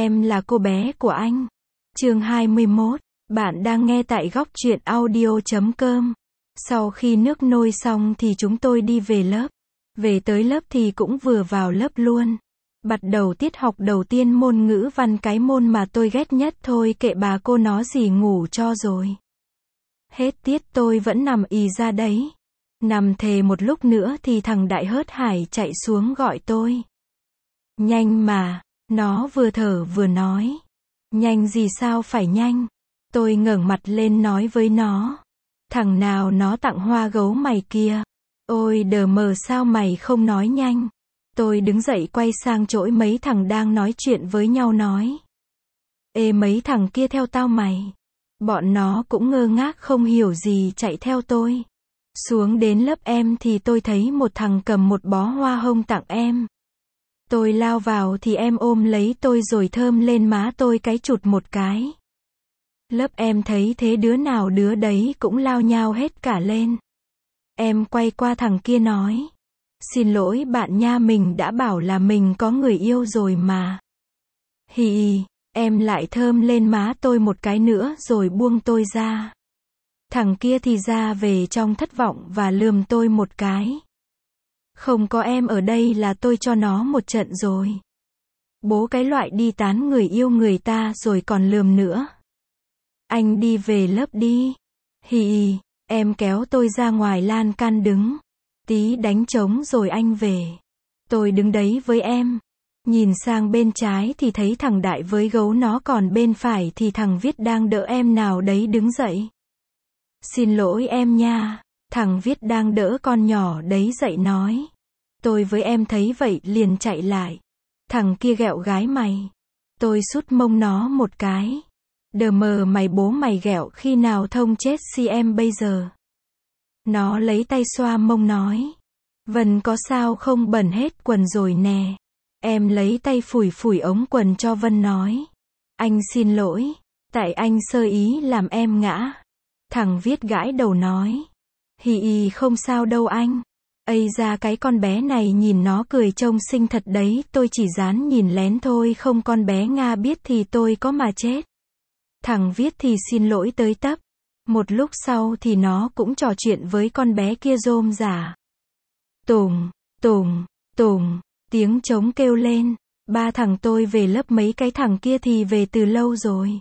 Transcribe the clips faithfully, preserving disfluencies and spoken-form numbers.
Em là cô bé của anh. Chương hai mươi mốt. Bạn đang nghe tại góc truyện audio chấm com. Sau khi nước nôi xong thì chúng tôi đi về lớp. Về tới lớp thì cũng vừa vào lớp luôn. Bắt đầu tiết học đầu tiên môn ngữ văn, cái môn mà tôi ghét nhất. Thôi kệ bà cô nó gì, ngủ cho rồi. Hết tiết tôi vẫn nằm ì ra đấy. Nằm thề một lúc nữa thì thằng Đại hớt hải chạy xuống gọi tôi. Nhanh mà, nó vừa thở vừa nói. Nhanh gì, sao phải nhanh? Tôi ngẩng mặt lên nói với nó. Thằng nào nó tặng hoa gấu mày kia. Ôi đờ mờ, sao mày không nói nhanh? Tôi đứng dậy quay sang chỗ mấy thằng đang nói chuyện với nhau nói. Ê, mấy thằng kia theo tao mày. Bọn nó cũng ngơ ngác không hiểu gì chạy theo tôi. Xuống đến lớp em thì tôi thấy một thằng cầm một bó hoa hông tặng em. Tôi lao vào thì em ôm lấy tôi rồi thơm lên má tôi cái chụt một cái. Lớp em thấy thế đứa nào đứa đấy cũng lao nhao hết cả lên. Em quay qua thằng kia nói. Xin lỗi bạn nha, mình đã bảo là mình có người yêu rồi mà. Hì hì, em lại thơm lên má tôi một cái nữa rồi buông tôi ra. Thằng kia thì ra về trong thất vọng và lườm tôi một cái. Không có em ở đây là tôi cho nó một trận rồi. Bố cái loại đi tán người yêu người ta rồi còn lườm nữa. Anh đi về lớp đi. Hì hì, em kéo tôi ra ngoài lan can đứng. Tí đánh trống rồi anh về. Tôi đứng đấy với em. Nhìn sang bên trái thì thấy thằng Đại với gấu nó, còn bên phải thì thằng Viết đang đỡ em nào đấy đứng dậy. Xin lỗi em nha. Thằng Viết đang đỡ con nhỏ đấy dậy nói. Tôi với em thấy vậy liền chạy lại. Thằng kia ghẹo gái mày. Tôi sút mông nó một cái. Đờ mờ mày, bố mày ghẹo khi nào thông chết si em bây giờ. Nó lấy tay xoa mông nói. Vân có sao không, bẩn hết quần rồi nè. Em lấy tay phủi phủi ống quần cho Vân nói. Anh xin lỗi. Tại anh sơ ý làm em ngã. Thằng Viết gãi đầu nói. Hì hì, không sao đâu anh. Ây ra cái con bé này nhìn nó cười trông xinh thật đấy, tôi chỉ dán nhìn lén thôi, không con bé Nga biết thì tôi có mà chết. Thằng Viết thì xin lỗi tới tấp. Một lúc sau thì nó cũng trò chuyện với con bé kia rôm rả. Tùng, tùng, tùng, tiếng trống kêu lên. Ba thằng tôi về lớp, mấy cái thằng kia thì về từ lâu rồi.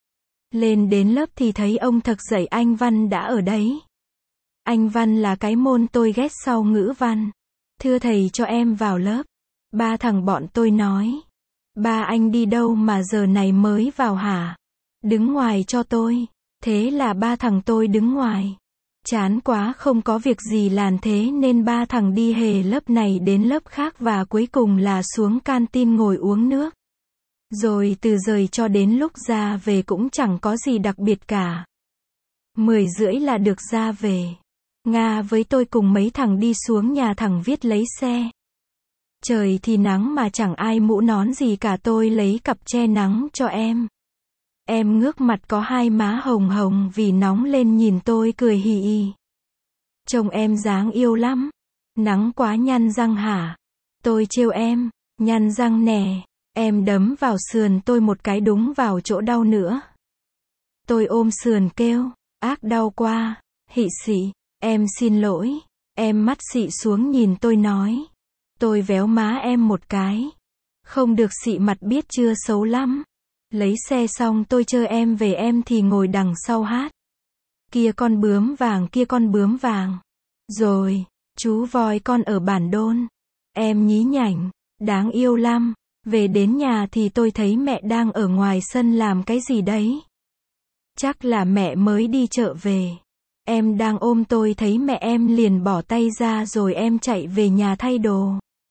Lên đến lớp thì thấy ông Thực dạy anh Văn đã ở đấy. Anh Văn là cái môn tôi ghét sau ngữ văn. Thưa thầy cho em vào lớp. Ba thằng bọn tôi nói. Ba anh đi đâu mà giờ này mới vào hả? Đứng ngoài cho tôi. Thế là ba thằng tôi đứng ngoài. Chán quá không có việc gì làm thế nên ba thằng đi hề lớp này đến lớp khác và cuối cùng là xuống canteen ngồi uống nước. Rồi từ rời cho đến lúc ra về cũng chẳng có gì đặc biệt cả. Mười rưỡi là được ra về. Nga với tôi cùng mấy thằng đi xuống nhà thằng Viết lấy xe. Trời thì nắng mà chẳng ai mũ nón gì cả, tôi lấy cặp che nắng cho em. Em ngước mặt có hai má hồng hồng vì nóng lên nhìn tôi cười hì hì. Trông em dáng yêu lắm. Nắng quá nhăn răng hả? Tôi trêu em. Nhăn răng nè. Em đấm vào sườn tôi một cái đúng vào chỗ đau nữa. Tôi ôm sườn kêu. Ác đau quá. Hị xị. Em xin lỗi. Em mắt xị xuống nhìn tôi nói. Tôi véo má em một cái. Không được xị mặt biết chưa, xấu lắm. Lấy xe xong tôi chở em về, em thì ngồi đằng sau hát. Kia con bướm vàng, kia con bướm vàng. Rồi, chú voi con ở bản đôn. Em nhí nhảnh, đáng yêu lắm. Về đến nhà thì tôi thấy mẹ đang ở ngoài sân làm cái gì đấy. Chắc là mẹ mới đi chợ về. Em đang ôm tôi thấy mẹ em liền bỏ tay ra rồi em chạy về nhà thay đồ.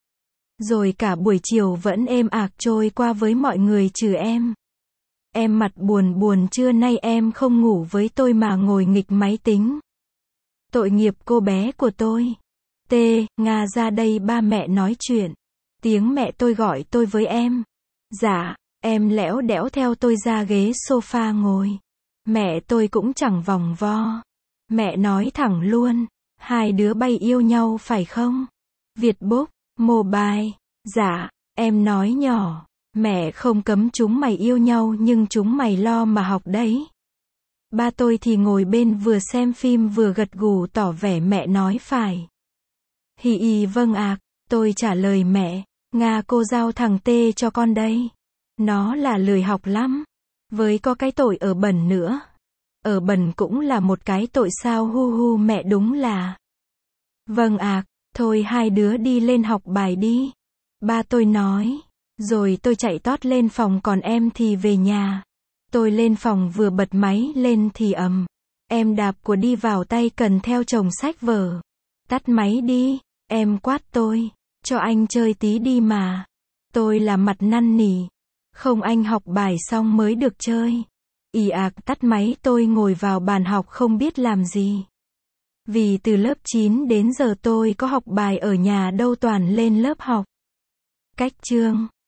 Rồi cả buổi chiều vẫn êm ạc trôi qua với mọi người trừ em. Em mặt buồn buồn, trưa nay em không ngủ với tôi mà ngồi nghịch máy tính. Tội nghiệp cô bé của tôi. T, Nga ra đây, ba mẹ nói chuyện. Tiếng mẹ tôi gọi tôi với em. Dạ, em lẽo đẽo theo tôi ra ghế sofa ngồi. Mẹ tôi cũng chẳng vòng vo. Mẹ nói thẳng luôn. Hai đứa bay yêu nhau phải không? Vietbook, mobile. Dạ, em nói nhỏ. Mẹ không cấm chúng mày yêu nhau nhưng chúng mày lo mà học đấy. Ba tôi thì ngồi bên vừa xem phim vừa gật gù tỏ vẻ mẹ nói phải. Hì hì vâng ạ, tôi trả lời mẹ. Nga cô giao thằng Tê cho con đây. Nó là lười học lắm. Với có cái tội ở bẩn nữa. Ở bẩn cũng là một cái tội sao hu hu mẹ đúng là. Vâng ạ, thôi hai đứa đi lên học bài đi. Ba tôi nói. Rồi tôi chạy tót lên phòng còn em thì về nhà. Tôi lên phòng vừa bật máy lên thì ầm. Em đạp của đi vào tay cần theo chồng sách vở. Tắt máy đi, em quát tôi. Cho anh chơi tí đi mà. Tôi là mặt năn nỉ. Không anh học bài xong mới được chơi. Ì ạc tắt máy tôi ngồi vào bàn học không biết làm gì. Vì từ lớp chín đến giờ tôi có học bài ở nhà đâu toàn lên lớp học. Cách chương